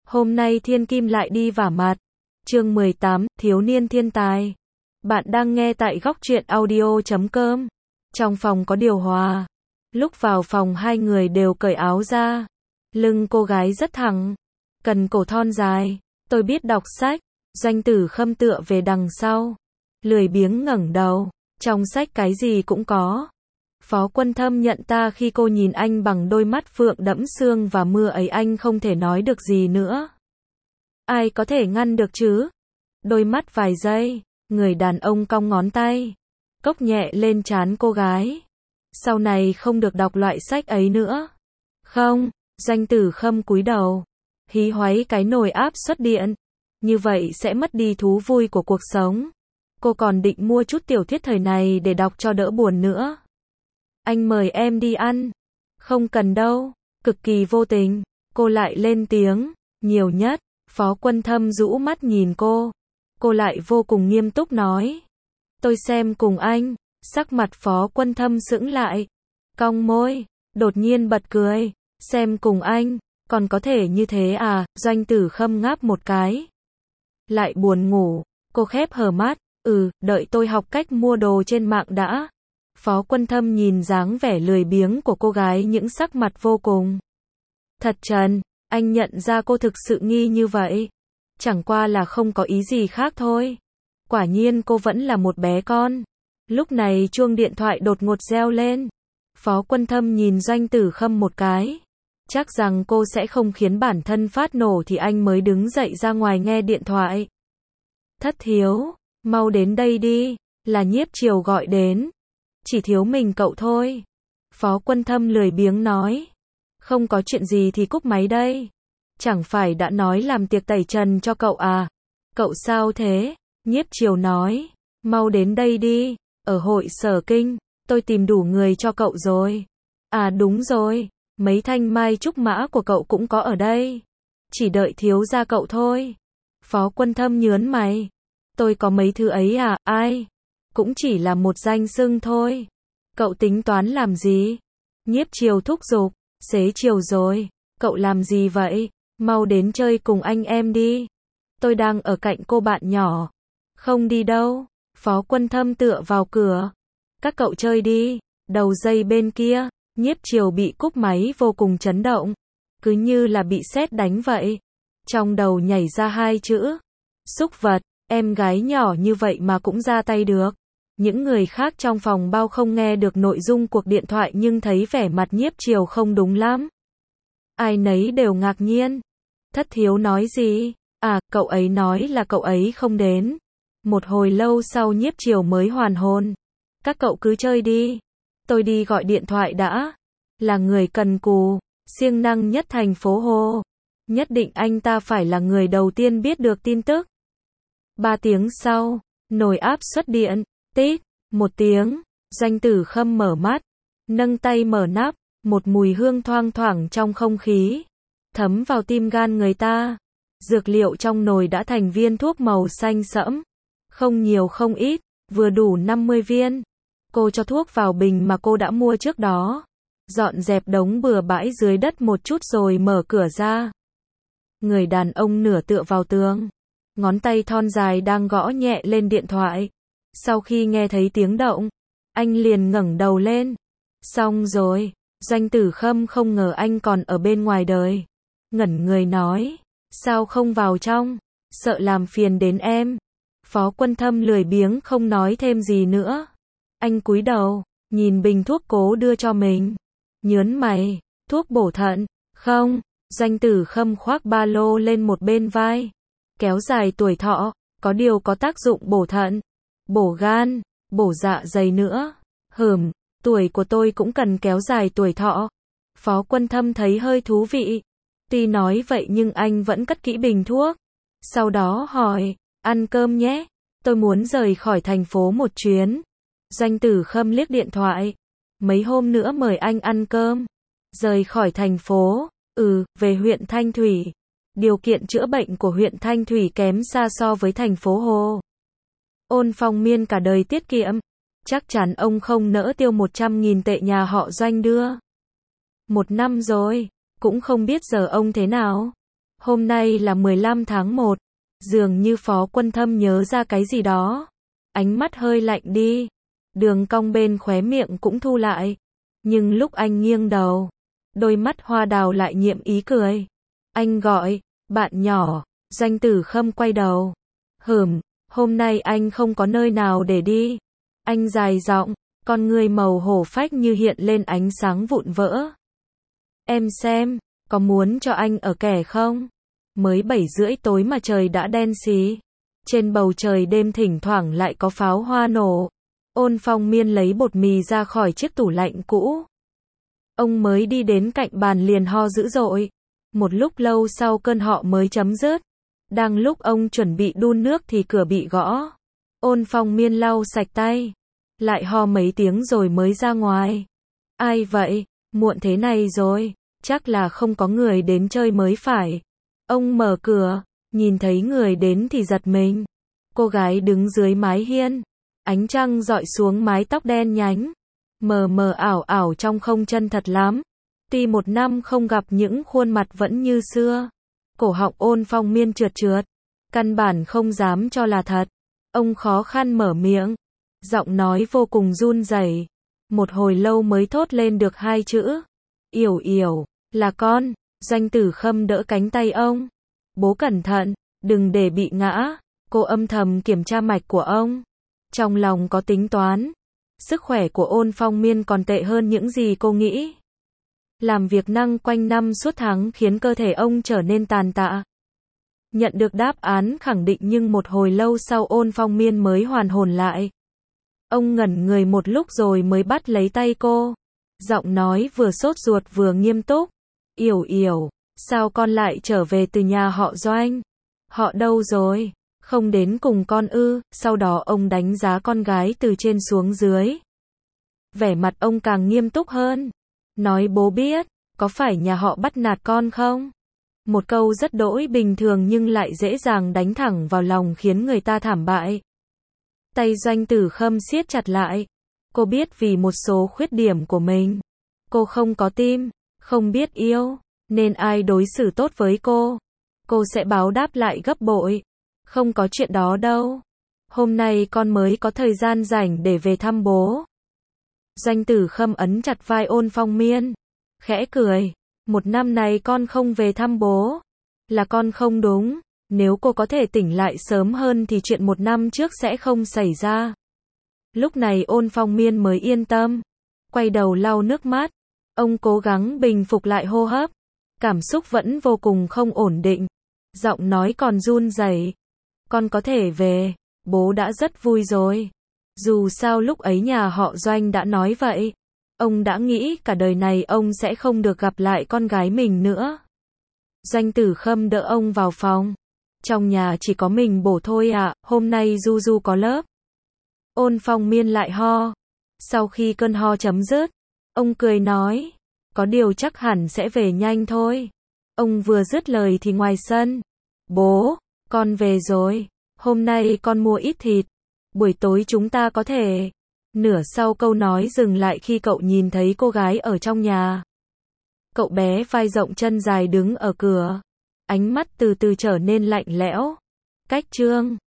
Hôm nay Thiên Kim lại đi vả mặt. Chương 18, Thiếu niên thiên tài. Bạn đang nghe tại góc truyện audio.com. Trong phòng có điều hòa. Lúc vào phòng hai người đều cởi áo ra. Lưng cô gái rất thẳng. Cần cổ thon dài. Tôi biết đọc sách. Doanh Tử Khâm tựa về đằng sau. Lười biếng ngẩng đầu. Trong sách cái gì cũng có. Phó Quân Thâm nhận ta khi cô nhìn anh bằng đôi mắt phượng đẫm sương và mưa ấy, anh không thể nói được gì nữa. Ai có thể ngăn được chứ? Đôi mắt vài giây, người đàn ông cong ngón tay, cốc nhẹ lên trán cô gái. Sau này không được đọc loại sách ấy nữa. Không, Doanh Tử Khâm cúi đầu, hí hoáy cái nồi áp suất điện. Như vậy sẽ mất đi thú vui của cuộc sống. Cô còn định mua chút tiểu thuyết thời này để đọc cho đỡ buồn nữa. Anh mời em đi ăn. Không cần đâu. Cực kỳ vô tình, cô lại lên tiếng. Nhiều nhất. Phó Quân Thâm rũ mắt nhìn cô. Cô lại vô cùng nghiêm túc nói. Tôi xem cùng anh. Sắc mặt Phó Quân Thâm sững lại. Cong môi. Đột nhiên bật cười. Xem cùng anh. Còn có thể như thế à? Doanh Tử Khâm ngáp một cái. Lại buồn ngủ. Cô khép hờ mắt. Đợi tôi học cách mua đồ trên mạng đã. Phó Quân Thâm nhìn dáng vẻ lười biếng của cô gái, những sắc mặt vô cùng thật trần. Anh nhận ra cô thực sự nghi như vậy. Chẳng qua là không có ý gì khác thôi. Quả nhiên cô vẫn là một bé con. Lúc này chuông điện thoại đột ngột reo lên. Phó Quân Thâm nhìn Doanh Tử Khâm một cái. Chắc rằng cô sẽ không khiến bản thân phát nổ thì anh mới đứng dậy ra ngoài nghe điện thoại. Thất thiếu, mau đến đây đi, là Nhiếp Triều gọi đến. Chỉ thiếu mình cậu thôi. Phó Quân Thâm lười biếng nói. Không có chuyện gì thì cúp máy đây. Chẳng phải đã nói làm tiệc tẩy trần cho cậu à? Cậu sao thế? Nhiếp Triều nói. Mau đến đây đi. Ở hội Sở Kinh, tôi tìm đủ người cho cậu rồi. À đúng rồi, mấy thanh mai trúc mã của cậu cũng có ở đây. Chỉ đợi thiếu gia cậu thôi. Phó Quân Thâm nhớn mày. Tôi có mấy thứ ấy à? Ai? Cũng chỉ là một danh xưng thôi. Cậu tính toán làm gì? Nhiếp Triều thúc giục. Xế chiều rồi. Cậu làm gì vậy? Mau đến chơi cùng anh em đi. Tôi đang ở cạnh cô bạn nhỏ. Không đi đâu. Phó Quân Thâm tựa vào cửa. Các cậu chơi đi. Đầu dây bên kia. Nhiếp Triều bị cúp máy vô cùng chấn động. Cứ như là bị sét đánh vậy. Trong đầu nhảy ra hai chữ. Súc vật. Em gái nhỏ như vậy mà cũng ra tay được. Những người khác trong phòng bao không nghe được nội dung cuộc điện thoại nhưng thấy vẻ mặt Nhiếp Triều không đúng lắm. Ai nấy đều ngạc nhiên. Thất thiếu nói gì? À, cậu ấy nói là cậu ấy không đến. Một hồi lâu sau Nhiếp Triều mới hoàn hồn. Các cậu cứ chơi đi. Tôi đi gọi điện thoại đã. Là người cần cù, siêng năng nhất thành phố Hồ. Nhất định anh ta phải là người đầu tiên biết được tin tức. 3 tiếng sau, nồi áp suất điện. Tít, 1 tiếng, Doanh Tử Khâm mở mắt, nâng tay mở nắp, một mùi hương thoang thoảng trong không khí, thấm vào tim gan người ta. Dược liệu trong nồi đã thành viên thuốc màu xanh sẫm, không nhiều không ít, vừa đủ 50 viên. Cô cho thuốc vào bình mà cô đã mua trước đó, dọn dẹp đống bừa bãi dưới đất một chút rồi mở cửa ra. Người đàn ông nửa tựa vào tường, ngón tay thon dài đang gõ nhẹ lên điện thoại. Sau khi nghe thấy tiếng động, anh liền ngẩng đầu lên. Xong rồi, Doanh Tử Khâm không ngờ anh còn ở bên ngoài đời. Ngẩn người nói, sao không vào trong, sợ làm phiền đến em. Phó Quân Thâm lười biếng không nói thêm gì nữa. Anh cúi đầu, nhìn bình thuốc cố đưa cho mình. Nhớn mày, thuốc bổ thận, không. Doanh Tử Khâm khoác ba lô lên một bên vai. Kéo dài tuổi thọ, có điều có tác dụng bổ thận, bổ gan, bổ dạ dày nữa. Tuổi của tôi cũng cần kéo dài tuổi thọ. Phó Quân Thâm thấy hơi thú vị. Tuy nói vậy nhưng anh vẫn cất kỹ bình thuốc. Sau đó hỏi, ăn cơm nhé. Tôi muốn rời khỏi thành phố một chuyến. Doanh Tử Khâm liếc điện thoại. Mấy hôm nữa mời anh ăn cơm. Rời khỏi thành phố, về huyện Thanh Thủy. Điều kiện chữa bệnh của huyện Thanh Thủy kém xa so với thành phố Hồ. Ôn Phong Miên cả đời tiết kiệm. Chắc chắn ông không nỡ tiêu 100.000 tệ nhà họ Doanh đưa. 1 năm rồi, cũng không biết giờ ông thế nào. Hôm nay là 15 tháng 1. Dường như Phó Quân Thâm nhớ ra cái gì đó. Ánh mắt hơi lạnh đi. Đường cong bên khóe miệng cũng thu lại. Nhưng lúc anh nghiêng đầu, đôi mắt hoa đào lại nhiệm ý cười. Anh gọi, bạn nhỏ. Doanh Tử Khâm quay đầu. Hôm nay anh không có nơi nào để đi. Anh dài giọng, con người màu hổ phách như hiện lên ánh sáng vụn vỡ. Em xem, có muốn cho anh ở kẻ không? Mới 7:30 tối mà trời đã đen xì. Trên bầu trời đêm thỉnh thoảng lại có pháo hoa nổ. Ôn Phong Miên lấy bột mì ra khỏi chiếc tủ lạnh cũ. Ông mới đi đến cạnh bàn liền ho dữ dội. Một lúc lâu sau cơn họ mới chấm dứt. Đang lúc ông chuẩn bị đun nước thì cửa bị gõ. Ôn Phong Miên lau sạch tay. Lại ho mấy tiếng rồi mới ra ngoài. Ai vậy? Muộn thế này rồi. Chắc là không có người đến chơi mới phải. Ông mở cửa, nhìn thấy người đến thì giật mình. Cô gái đứng dưới mái hiên. Ánh trăng rọi xuống mái tóc đen nhánh. Mờ mờ ảo ảo trong không chân thật lắm. Tuy một năm không gặp những khuôn mặt vẫn như xưa. Cổ họng Ôn Phong Miên trượt trượt. Căn bản không dám cho là thật. Ông khó khăn mở miệng. Giọng nói vô cùng run rẩy. Một hồi lâu mới thốt lên được hai chữ. Yểu Yểu, là con. Doanh Tử Khâm đỡ cánh tay ông. Bố cẩn thận, đừng để bị ngã. Cô âm thầm kiểm tra mạch của ông. Trong lòng có tính toán. Sức khỏe của Ôn Phong Miên còn tệ hơn những gì cô nghĩ. Làm việc năng quanh năm suốt tháng khiến cơ thể ông trở nên tàn tạ. Nhận được đáp án khẳng định nhưng một hồi lâu sau Ôn Phong Miên mới hoàn hồn lại. Ông ngẩn người một lúc rồi mới bắt lấy tay cô. Giọng nói vừa sốt ruột vừa nghiêm túc. Yểu Yểu, sao con lại trở về từ nhà họ Doanh? Họ đâu rồi? Không đến cùng con ư? Sau đó ông đánh giá con gái từ trên xuống dưới. Vẻ mặt ông càng nghiêm túc hơn. Nói bố biết, có phải nhà họ bắt nạt con không? Một câu rất đỗi bình thường nhưng lại dễ dàng đánh thẳng vào lòng khiến người ta thảm bại. Tay Doanh Tử Khâm siết chặt lại. Cô biết vì một số khuyết điểm của mình. Cô không có tim, không biết yêu, nên ai đối xử tốt với cô sẽ báo đáp lại gấp bội. Không có chuyện đó đâu. Hôm nay con mới có thời gian rảnh để về thăm bố. Doanh Tử Khâm ấn chặt vai Ôn Phong Miên. Khẽ cười. Một năm này con không về thăm bố. Là con không đúng. Nếu cô có thể tỉnh lại sớm hơn thì chuyện một năm trước sẽ không xảy ra. Lúc này Ôn Phong Miên mới yên tâm. Quay đầu lau nước mắt. Ông cố gắng bình phục lại hô hấp. Cảm xúc vẫn vô cùng không ổn định. Giọng nói còn run rẩy. Con có thể về. Bố đã rất vui rồi. Dù sao lúc ấy nhà họ Doanh đã nói vậy. Ông đã nghĩ cả đời này ông sẽ không được gặp lại con gái mình nữa. Doanh Tử Khâm đỡ ông vào phòng. Trong nhà chỉ có mình bổ thôi ạ, hôm nay Du Du có lớp. Ôn Phong Miên lại ho. Sau khi cơn ho chấm dứt, ông cười nói, có điều chắc hẳn sẽ về nhanh thôi. Ông vừa dứt lời thì ngoài sân, bố, con về rồi, hôm nay con mua ít thịt, buổi tối chúng ta có thể. Nửa sau câu nói dừng lại khi cậu nhìn thấy cô gái ở trong nhà. Cậu bé vai rộng chân dài đứng ở cửa, ánh mắt từ từ trở nên lạnh lẽo. Cách chương